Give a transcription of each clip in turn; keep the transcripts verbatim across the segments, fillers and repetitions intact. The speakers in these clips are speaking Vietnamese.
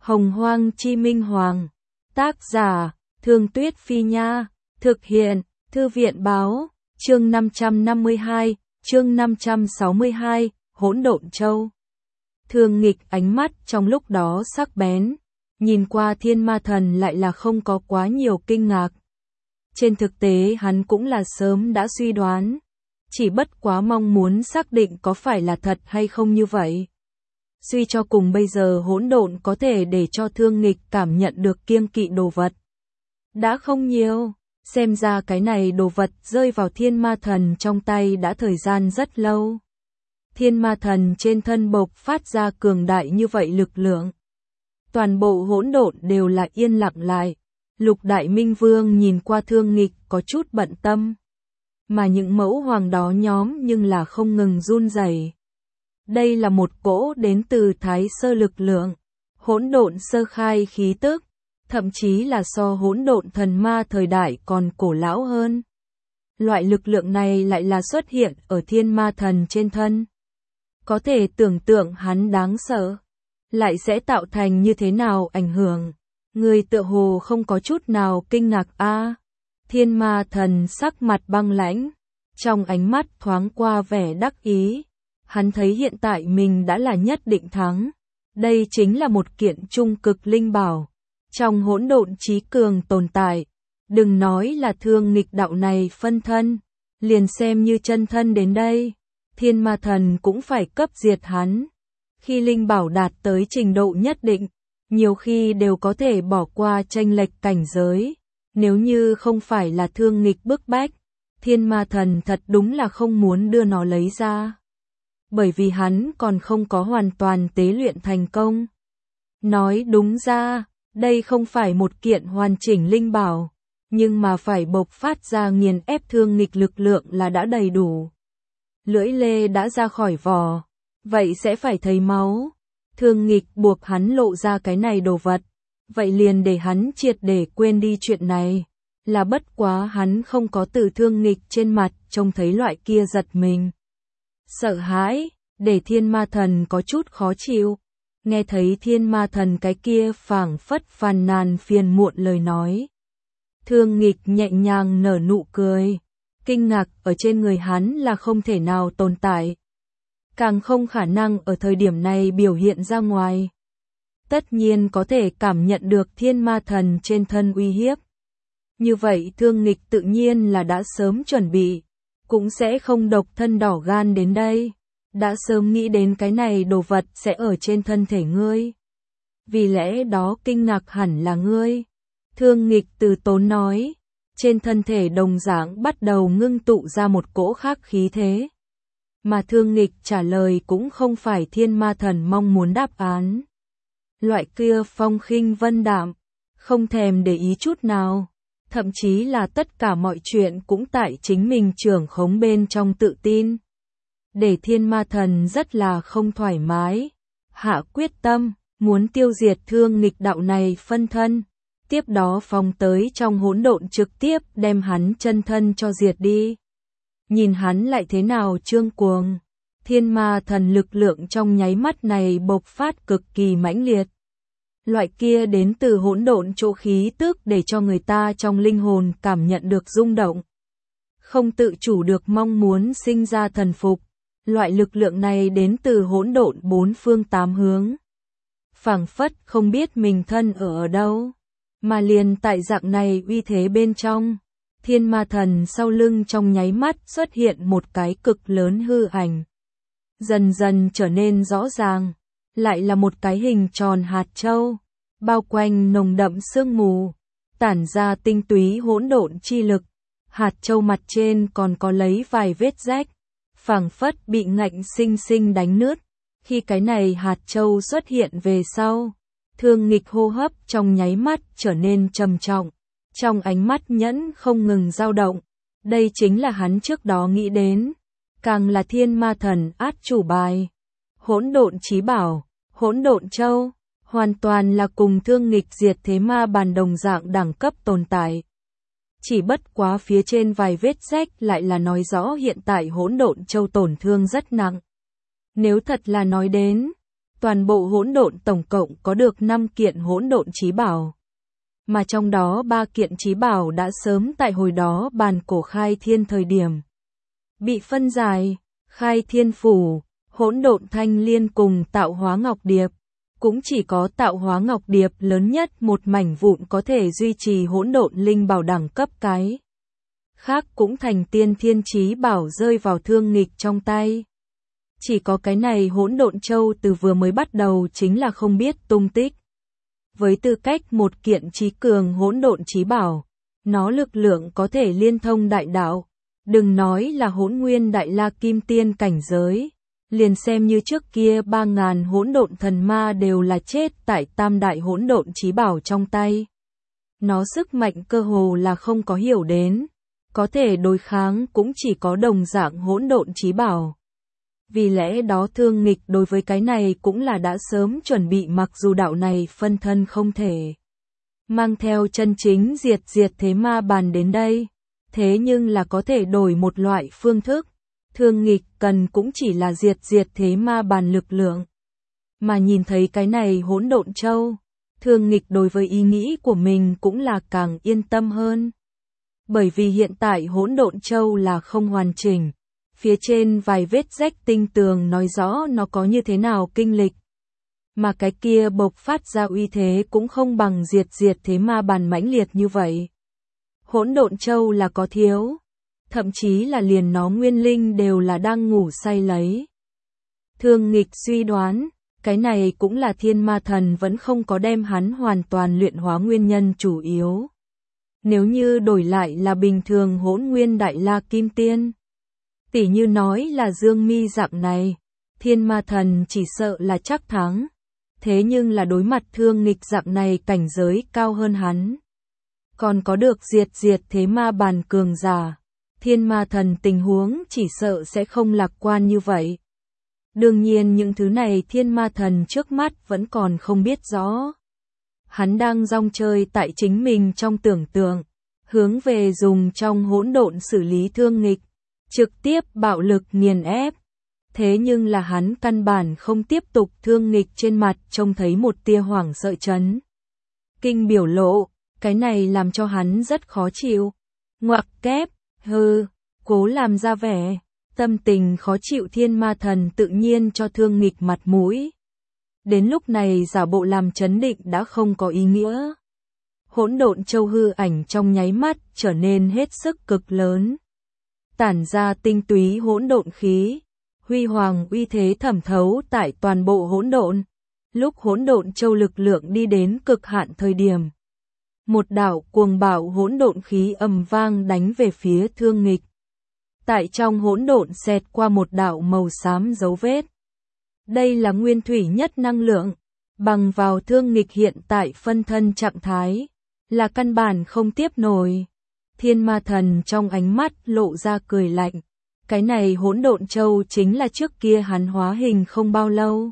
Hồng Hoang Chi Minh Hoàng. Tác giả, Thương Tuyết Phi Nha. Thực hiện, Thư viện Báo. Chương năm trăm năm mươi hai, chương năm trăm sáu mươi hai, Hỗn Độn Châu. Thương Nghịch ánh mắt trong lúc đó sắc bén, nhìn qua Thiên Ma Thần lại là không có quá nhiều kinh ngạc. Trên thực tế hắn cũng là sớm đã suy đoán, chỉ bất quá mong muốn xác định có phải là thật hay không như vậy. Suy cho cùng bây giờ hỗn độn có thể để cho Thương Nghịch cảm nhận được kiêng kỵ đồ vật đã không nhiều, xem ra cái này đồ vật rơi vào Thiên Ma Thần trong tay đã thời gian rất lâu. Thiên Ma Thần trên thân bộc phát ra cường đại như vậy lực lượng. Toàn bộ hỗn độn đều là yên lặng lại. Lục Đại Minh Vương nhìn qua Thương Nghịch có chút bận tâm. Mà những mẫu hoàng đó nhóm nhưng là không ngừng run rẩy. Đây là một cỗ đến từ Thái Sơ lực lượng, hỗn độn sơ khai khí tức, thậm chí là so hỗn độn thần ma thời đại còn cổ lão hơn. Loại lực lượng này lại là xuất hiện ở Thiên Ma Thần trên thân. Có thể tưởng tượng hắn đáng sợ, lại sẽ tạo thành như thế nào ảnh hưởng. Người tựa hồ không có chút nào kinh ngạc a. Thiên Ma Thần sắc mặt băng lãnh, trong ánh mắt thoáng qua vẻ đắc ý. Hắn thấy hiện tại mình đã là nhất định thắng. Đây chính là một kiện trung cực linh bảo, trong hỗn độn chí cường tồn tại. Đừng nói là Thương Nghịch đạo này phân thân, liền xem như chân thân đến đây, Thiên Ma Thần cũng phải cấp diệt hắn. Khi linh bảo đạt tới trình độ nhất định, nhiều khi đều có thể bỏ qua chênh lệch cảnh giới. Nếu như không phải là Thương Nghịch bức bách, Thiên Ma Thần thật đúng là không muốn đưa nó lấy ra. Bởi vì hắn còn không có hoàn toàn tế luyện thành công. Nói đúng ra, đây không phải một kiện hoàn chỉnh linh bảo, nhưng mà phải bộc phát ra nghiền ép Thương Nghịch lực lượng là đã đầy đủ. Lưỡi lê đã ra khỏi vỏ, vậy sẽ phải thấy máu. Thương Nghịch buộc hắn lộ ra cái này đồ vật, vậy liền để hắn triệt để quên đi chuyện này. Là bất quá hắn không có từ Thương Nghịch trên mặt trông thấy loại kia giật mình. Sợ hãi, để Thiên Ma Thần có chút khó chịu. Nghe thấy Thiên Ma Thần cái kia phảng phất phàn nàn phiền muộn lời nói. Thương Nghịch nhẹ nhàng nở nụ cười. Kinh ngạc ở trên người hắn là không thể nào tồn tại. Càng không khả năng ở thời điểm này biểu hiện ra ngoài. Tất nhiên có thể cảm nhận được Thiên Ma Thần trên thân uy hiếp. Như vậy Thương Nghịch tự nhiên là đã sớm chuẩn bị, cũng sẽ không độc thân đỏ gan đến đây. Đã sớm nghĩ đến cái này đồ vật sẽ ở trên thân thể ngươi. Vì lẽ đó kinh ngạc hẳn là ngươi. Thương Nghịch từ tốn nói. Trên thân thể đồng dạng bắt đầu ngưng tụ ra một cỗ khác khí thế. Mà Thương Nghịch trả lời cũng không phải Thiên Ma Thần mong muốn đáp án. Loại kia phong khinh vân đạm, không thèm để ý chút nào. Thậm chí là tất cả mọi chuyện cũng tại chính mình trưởng khống bên trong tự tin. Để Thiên Ma Thần rất là không thoải mái. Hạ quyết tâm, muốn tiêu diệt Thương Nghịch đạo này phân thân. Tiếp đó phóng tới trong hỗn độn trực tiếp đem hắn chân thân cho diệt đi. Nhìn hắn lại thế nào trương cuồng. Thiên Ma Thần lực lượng trong nháy mắt này bộc phát cực kỳ mãnh liệt. Loại kia đến từ hỗn độn chỗ khí tức để cho người ta trong linh hồn cảm nhận được rung động. Không tự chủ được mong muốn sinh ra thần phục. Loại lực lượng này đến từ hỗn độn bốn phương tám hướng. Phảng phất không biết mình thân ở ở đâu. Mà liền tại dạng này uy thế bên trong. Thiên Ma Thần sau lưng trong nháy mắt xuất hiện một cái cực lớn hư ảnh. Dần dần trở nên rõ ràng. Lại là một cái hình tròn hạt châu. Bao quanh nồng đậm sương mù. Tản ra tinh túy hỗn độn chi lực. Hạt châu mặt trên còn có lấy vài vết rách. Phảng phất bị ngạnh sinh sinh đánh nứt. Khi cái này hạt châu xuất hiện về sau. Thương Nghịch hô hấp trong nháy mắt trở nên trầm trọng. Trong ánh mắt nhẫn không ngừng dao động. Đây chính là hắn trước đó nghĩ đến. Càng là Thiên Ma Thần át chủ bài. Hỗn độn chí bảo, hỗn độn châu. Hoàn toàn là cùng Thương Nghịch diệt thế ma bàn đồng dạng đẳng cấp tồn tại. Chỉ bất quá phía trên vài vết rách lại là nói rõ hiện tại hỗn độn châu tổn thương rất nặng. Nếu thật là nói đến, toàn bộ hỗn độn tổng cộng có được năm kiện hỗn độn chí bảo. Mà trong đó ba kiện chí bảo đã sớm tại hồi đó bàn cổ khai thiên thời điểm bị phân giải, khai thiên phủ, hỗn độn thanh liên cùng tạo hóa ngọc điệp. Cũng chỉ có tạo hóa ngọc điệp lớn nhất một mảnh vụn có thể duy trì hỗn độn linh bảo đẳng cấp cái. Khác cũng thành tiên thiên chí bảo rơi vào Thương Nghịch trong tay. Chỉ có cái này hỗn độn châu từ vừa mới bắt đầu chính là không biết tung tích. Với tư cách một kiện chí cường hỗn độn chí bảo, nó lực lượng có thể liên thông đại đạo, đừng nói là hỗn nguyên đại la kim tiên cảnh giới, liền xem như trước kia ba ngàn hỗn độn thần ma đều là chết tại tam đại hỗn độn chí bảo trong tay. Nó sức mạnh cơ hồ là không có hiểu đến, có thể đối kháng cũng chỉ có đồng dạng hỗn độn chí bảo. Vì lẽ đó Thương Nghịch đối với cái này cũng là đã sớm chuẩn bị, mặc dù đạo này phân thân không thể mang theo chân chính diệt diệt thế ma bàn đến đây, thế nhưng là có thể đổi một loại phương thức. Thương Nghịch cần cũng chỉ là diệt diệt thế ma bàn lực lượng. Mà nhìn thấy cái này hỗn độn châu, Thương Nghịch đối với ý nghĩ của mình cũng là càng yên tâm hơn. Bởi vì hiện tại hỗn độn châu là không hoàn chỉnh. Phía trên vài vết rách tinh tường nói rõ nó có như thế nào kinh lịch. Mà cái kia bộc phát ra uy thế cũng không bằng diệt diệt thế ma bàn mãnh liệt như vậy. Hỗn độn châu là có thiếu, thậm chí là liền nó nguyên linh đều là đang ngủ say lấy. Thương Nghịch suy đoán, cái này cũng là thiên ma thần vẫn không có đem hắn hoàn toàn luyện hóa nguyên nhân chủ yếu. Nếu như đổi lại là bình thường hỗn nguyên đại la kim tiên, tỉ như nói là Dương Mi dạng này, thiên ma thần chỉ sợ là chắc thắng. Thế nhưng là đối mặt Thương Nghịch dạng này cảnh giới cao hơn hắn, còn có được diệt diệt thế ma bàn cường giả, thiên ma thần tình huống chỉ sợ sẽ không lạc quan như vậy. Đương nhiên những thứ này thiên ma thần trước mắt vẫn còn không biết rõ. Hắn đang rong chơi tại chính mình trong tưởng tượng, hướng về dùng trong hỗn độn xử lý Thương Nghịch, trực tiếp bạo lực nghiền ép. Thế nhưng là hắn căn bản không tiếp tục. Thương Nghịch trên mặt trông thấy một tia hoảng sợ chấn kinh biểu lộ, cái này làm cho hắn rất khó chịu. Ngoặc kép, hừ, cố làm ra vẻ, tâm tình khó chịu thiên ma thần tự nhiên cho Thương Nghịch mặt mũi. Đến lúc này giả bộ làm chấn định đã không có ý nghĩa. Hỗn độn châu hư ảnh trong nháy mắt trở nên hết sức cực lớn. Tản ra tinh túy hỗn độn khí, huy hoàng uy thế thẩm thấu tại toàn bộ hỗn độn. Lúc hỗn độn châu lực lượng đi đến cực hạn thời điểm, một đạo cuồng bạo hỗn độn khí ầm vang đánh về phía Thương Nghịch. Tại trong hỗn độn xẹt qua một đạo màu xám dấu vết. Đây là nguyên thủy nhất năng lượng, bằng vào Thương Nghịch hiện tại phân thân trạng thái, là căn bản không tiếp nổi. Thiên ma thần trong ánh mắt lộ ra cười lạnh. Cái này hỗn độn châu chính là trước kia hắn hóa hình không bao lâu.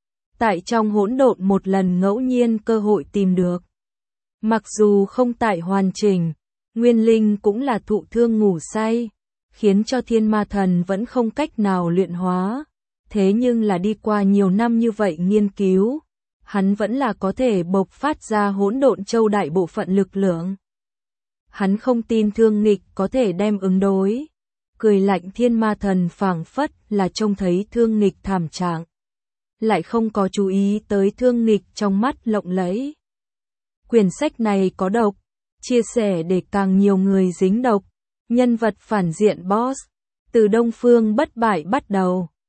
Tại trong hỗn độn một lần ngẫu nhiên cơ hội tìm được. Mặc dù không tại hoàn chỉnh, nguyên linh cũng là thụ thương ngủ say, khiến cho thiên ma thần vẫn không cách nào luyện hóa. Thế nhưng là đi qua nhiều năm như vậy nghiên cứu, hắn vẫn là có thể bộc phát ra hỗn độn châu đại bộ phận lực lượng. Hắn không tin Thương Nghịch có thể đem ứng đối. Cười lạnh thiên ma thần phảng phất là trông thấy Thương Nghịch thảm trạng, lại không có chú ý tới Thương Nghịch trong mắt lộng lẫy. Quyển sách này có độc, chia sẻ để càng nhiều người dính độc. Nhân vật phản diện boss, từ Đông Phương Bất Bại bắt đầu.